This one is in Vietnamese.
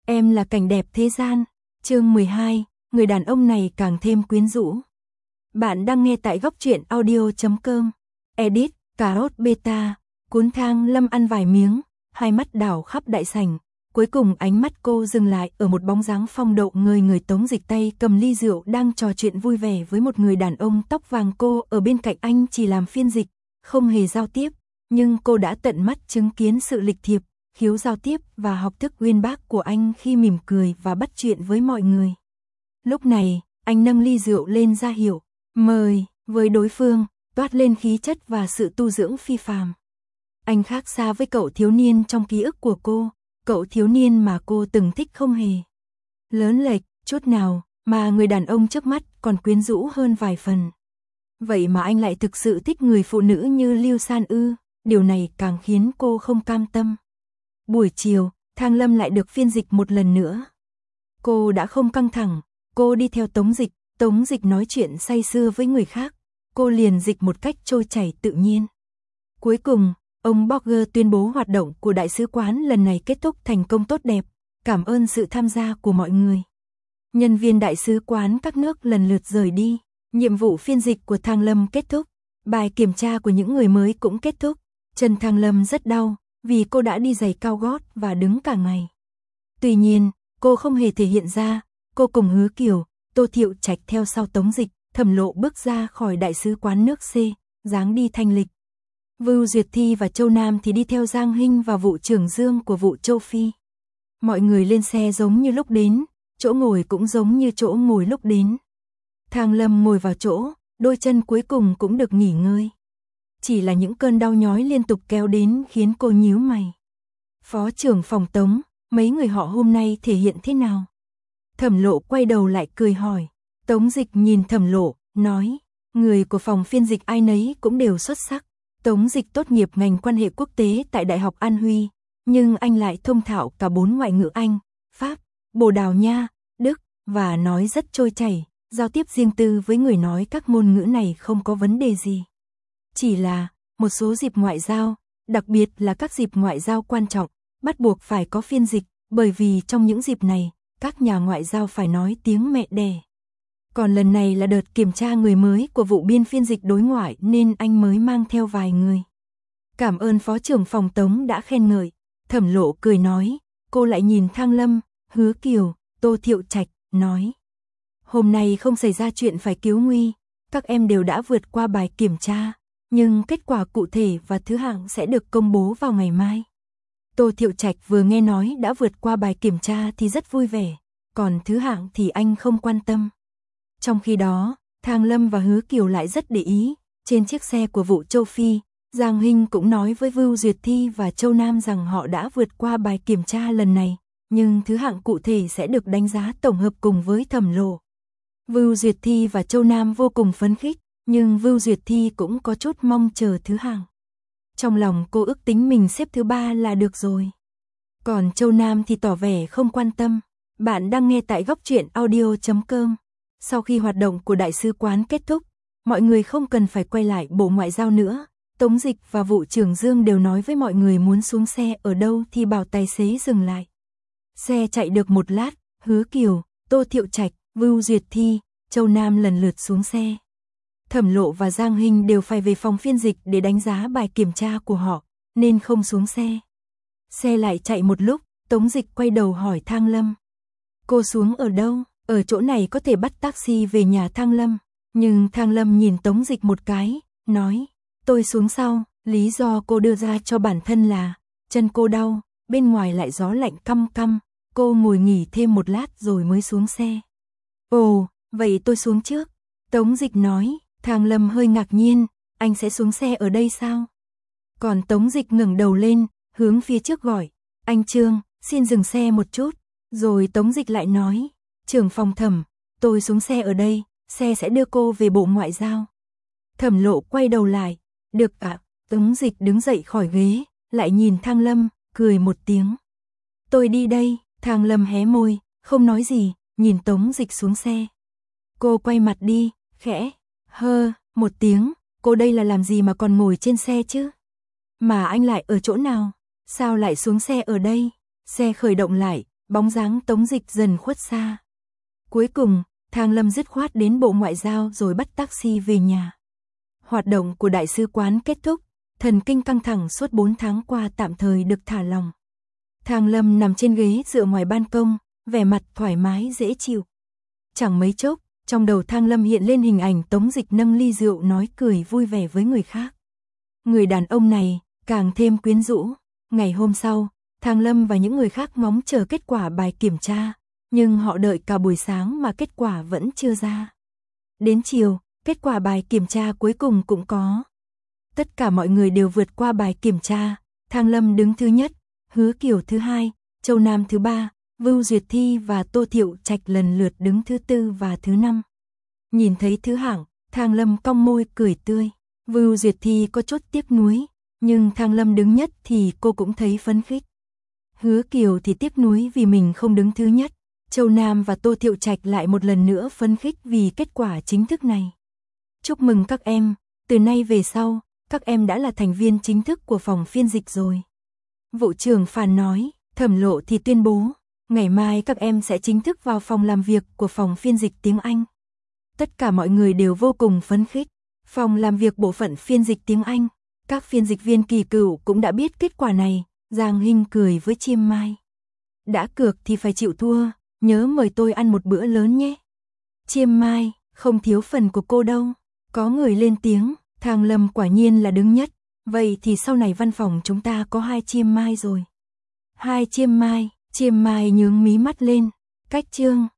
Em là cảnh đẹp thế gian. Chương 12, người đàn ông này càng thêm quyến rũ. Bạn đang nghe tại góc truyện audio.com. Edit, cà rốt beta. Cuốn Thang Lâm ăn vài miếng, hai mắt đảo khắp đại sảnh. Cuối cùng ánh mắt cô dừng lại ở một bóng dáng phong độ người Tống Dịch tay cầm ly rượu đang trò chuyện vui vẻ với một người đàn ông tóc vàng. Cô ở bên cạnh anh chỉ làm phiên dịch, không hề giao tiếp, nhưng cô đã tận mắt chứng kiến sự lịch thiệp, khiếu giao tiếp và học thức uyên bác của anh khi mỉm cười và bắt chuyện với mọi người. Lúc này, anh nâng ly rượu lên ra hiệu, mời, với đối phương, toát lên khí chất và sự tu dưỡng phi phàm. Anh khác xa với cậu thiếu niên trong ký ức của cô, cậu thiếu niên mà cô từng thích không hề lớn lệch chút nào, mà người đàn ông trước mắt còn quyến rũ hơn vài phần. Vậy mà anh lại thực sự thích người phụ nữ như Lưu San ư, điều này càng khiến cô không cam tâm. Buổi chiều, Thang Lâm lại được phiên dịch một lần nữa. Cô đã không căng thẳng, cô đi theo Tống Dịch nói chuyện say sưa với người khác, cô liền dịch một cách trôi chảy tự nhiên. Cuối cùng, ông Borger tuyên bố hoạt động của đại sứ quán lần này kết thúc thành công tốt đẹp, cảm ơn sự tham gia của mọi người. Nhân viên đại sứ quán các nước lần lượt rời đi, nhiệm vụ phiên dịch của Thang Lâm kết thúc, bài kiểm tra của những người mới cũng kết thúc. Chân Thang Lâm rất đau, vì cô đã đi giày cao gót và đứng cả ngày. Tuy nhiên, cô không hề thể hiện ra, cô cùng Hứa Kiều, Tô Thiệu Trạch theo sau Tống Dịch, Thẩm Lộ bước ra khỏi đại sứ quán nước C, dáng đi thanh lịch. Vưu Duyệt Thi và Châu Nam thì đi theo Giang Hinh và vụ trưởng Dương của vụ Châu Phi. Mọi người lên xe giống như lúc đến, chỗ ngồi cũng giống như chỗ ngồi lúc đến. Thang Lâm ngồi vào chỗ, đôi chân cuối cùng cũng được nghỉ ngơi. Chỉ là những cơn đau nhói liên tục kéo đến khiến cô nhíu mày. Phó trưởng phòng Tống, mấy người họ hôm nay thể hiện thế nào? Thẩm Lộ quay đầu lại cười hỏi. Tống Dịch nhìn Thẩm Lộ, nói, người của phòng phiên dịch ai nấy cũng đều xuất sắc. Tống Dịch tốt nghiệp ngành quan hệ quốc tế tại Đại học An Huy, nhưng anh lại thông thạo cả 4 ngoại ngữ Anh, Pháp, Bồ Đào Nha, Đức, và nói rất trôi chảy, giao tiếp riêng tư với người nói các ngôn ngữ này không có vấn đề gì. Chỉ là, một số dịp ngoại giao, đặc biệt là các dịp ngoại giao quan trọng, bắt buộc phải có phiên dịch, bởi vì trong những dịp này, các nhà ngoại giao phải nói tiếng mẹ đẻ. Còn lần này là đợt kiểm tra người mới của vụ biên phiên dịch đối ngoại nên anh mới mang theo vài người. Cảm ơn Phó trưởng phòng Tống đã khen ngợi. Thẩm Lộ cười nói, cô lại nhìn Thang Lâm, Hứa Kiều, Tô Thiệu Trạch, nói. Hôm nay không xảy ra chuyện phải cứu nguy, các em đều đã vượt qua bài kiểm tra, nhưng kết quả cụ thể và thứ hạng sẽ được công bố vào ngày mai. Tô Thiệu Trạch vừa nghe nói đã vượt qua bài kiểm tra thì rất vui vẻ, còn thứ hạng thì anh không quan tâm. Trong khi đó, Thang Lâm và Hứa Kiều lại rất để ý, trên chiếc xe của vụ Châu Phi, Giang Hinh cũng nói với Vưu Duyệt Thi và Châu Nam rằng họ đã vượt qua bài kiểm tra lần này, nhưng thứ hạng cụ thể sẽ được đánh giá tổng hợp cùng với Thẩm Lộ. Vưu Duyệt Thi và Châu Nam vô cùng phấn khích, nhưng Vưu Duyệt Thi cũng có chút mong chờ thứ hạng. Trong lòng cô ước tính mình xếp thứ 3 là được rồi. Còn Châu Nam thì tỏ vẻ không quan tâm. Bạn đang nghe tại góc truyện audio.com. Sau khi hoạt động của đại sứ quán kết thúc, mọi người không cần phải quay lại Bộ Ngoại giao nữa. Tống Dịch và vụ trưởng Dương đều nói với mọi người muốn xuống xe ở đâu thì bảo tài xế dừng lại. Xe chạy được một lát, Hứa Kiều, Tô Thiệu Trạch, Vưu Duyệt Thi, Châu Nam lần lượt xuống xe. Thẩm Lộ và Giang Hinh đều phải về phòng phiên dịch để đánh giá bài kiểm tra của họ, nên không xuống xe. Xe lại chạy một lúc, Tống Dịch quay đầu hỏi Thang Lâm. Cô xuống ở đâu? Ở chỗ này có thể bắt taxi về nhà Thang Lâm. Nhưng Thang Lâm nhìn Tống Dịch một cái, nói, tôi xuống sau, lý do cô đưa ra cho bản thân là, chân cô đau, bên ngoài lại gió lạnh căm căm, cô ngồi nghỉ thêm một lát rồi mới xuống xe. Ồ, vậy tôi xuống trước. Tống Dịch nói. Thang Lâm hơi ngạc nhiên, anh sẽ xuống xe ở đây sao? Còn Tống Dịch ngẩng đầu lên, hướng phía trước gọi, anh Trương, xin dừng xe một chút. Rồi Tống Dịch lại nói, trưởng phòng Thẩm, tôi xuống xe ở đây, xe sẽ đưa cô về Bộ Ngoại giao. Thẩm Lộ quay đầu lại, được ạ. Tống Dịch đứng dậy khỏi ghế, lại nhìn Thang Lâm, cười một tiếng. Tôi đi đây. Thang Lâm hé môi, không nói gì, nhìn Tống Dịch xuống xe. Cô quay mặt đi, khẽ một tiếng, cô đây là làm gì mà còn ngồi trên xe chứ? Mà anh lại ở chỗ nào? Sao lại xuống xe ở đây? Xe khởi động lại, bóng dáng Tống Dịch dần khuất xa. Cuối cùng, Thang Lâm dứt khoát đến Bộ Ngoại giao rồi bắt taxi về nhà. Hoạt động của đại sứ quán kết thúc, thần kinh căng thẳng suốt 4 tháng qua tạm thời được thả lỏng. Thang Lâm nằm trên ghế dựa ngoài ban công, vẻ mặt thoải mái dễ chịu. Chẳng mấy chốc, trong đầu Thang Lâm hiện lên hình ảnh Tống Dịch nâng ly rượu nói cười vui vẻ với người khác. Người đàn ông này càng thêm quyến rũ. Ngày hôm sau, Thang Lâm và những người khác ngóng chờ kết quả bài kiểm tra, nhưng họ đợi cả buổi sáng mà kết quả vẫn chưa ra. Đến chiều, kết quả bài kiểm tra cuối cùng cũng có. Tất cả mọi người đều vượt qua bài kiểm tra, Thang Lâm đứng thứ nhất, Hứa Kiều thứ hai, Châu Nam thứ ba, Vưu Duyệt Thi và Tô Thiệu Trạch lần lượt đứng thứ tư và thứ năm. Nhìn thấy thứ hạng, Thang Lâm cong môi cười tươi. Vưu Duyệt Thi có chút tiếc nuối, nhưng Thang Lâm đứng nhất thì cô cũng thấy phấn khích. Hứa Kiều thì tiếc nuối vì mình không đứng thứ nhất. Châu Nam và Tô Thiệu Trạch lại một lần nữa phấn khích vì kết quả chính thức này. Chúc mừng các em, từ nay về sau, các em đã là thành viên chính thức của phòng phiên dịch rồi. Vụ trưởng Phàn nói, Thẩm Lộ thì tuyên bố, ngày mai các em sẽ chính thức vào phòng làm việc của phòng phiên dịch tiếng Anh. Tất cả mọi người đều vô cùng phấn khích. Phòng làm việc bộ phận phiên dịch tiếng Anh, các phiên dịch viên kỳ cựu cũng đã biết kết quả này. Giang Hinh cười với Chiêm Mai. Đã cược thì phải chịu thua, nhớ mời tôi ăn một bữa lớn nhé. Chiêm Mai, không thiếu phần của cô đâu. Có người lên tiếng, Thang Lâm quả nhiên là đứng nhất. Vậy thì sau này văn phòng chúng ta có 2 Chiêm Mai rồi. 2 Chiêm Mai nhướng mí mắt lên. Cách chương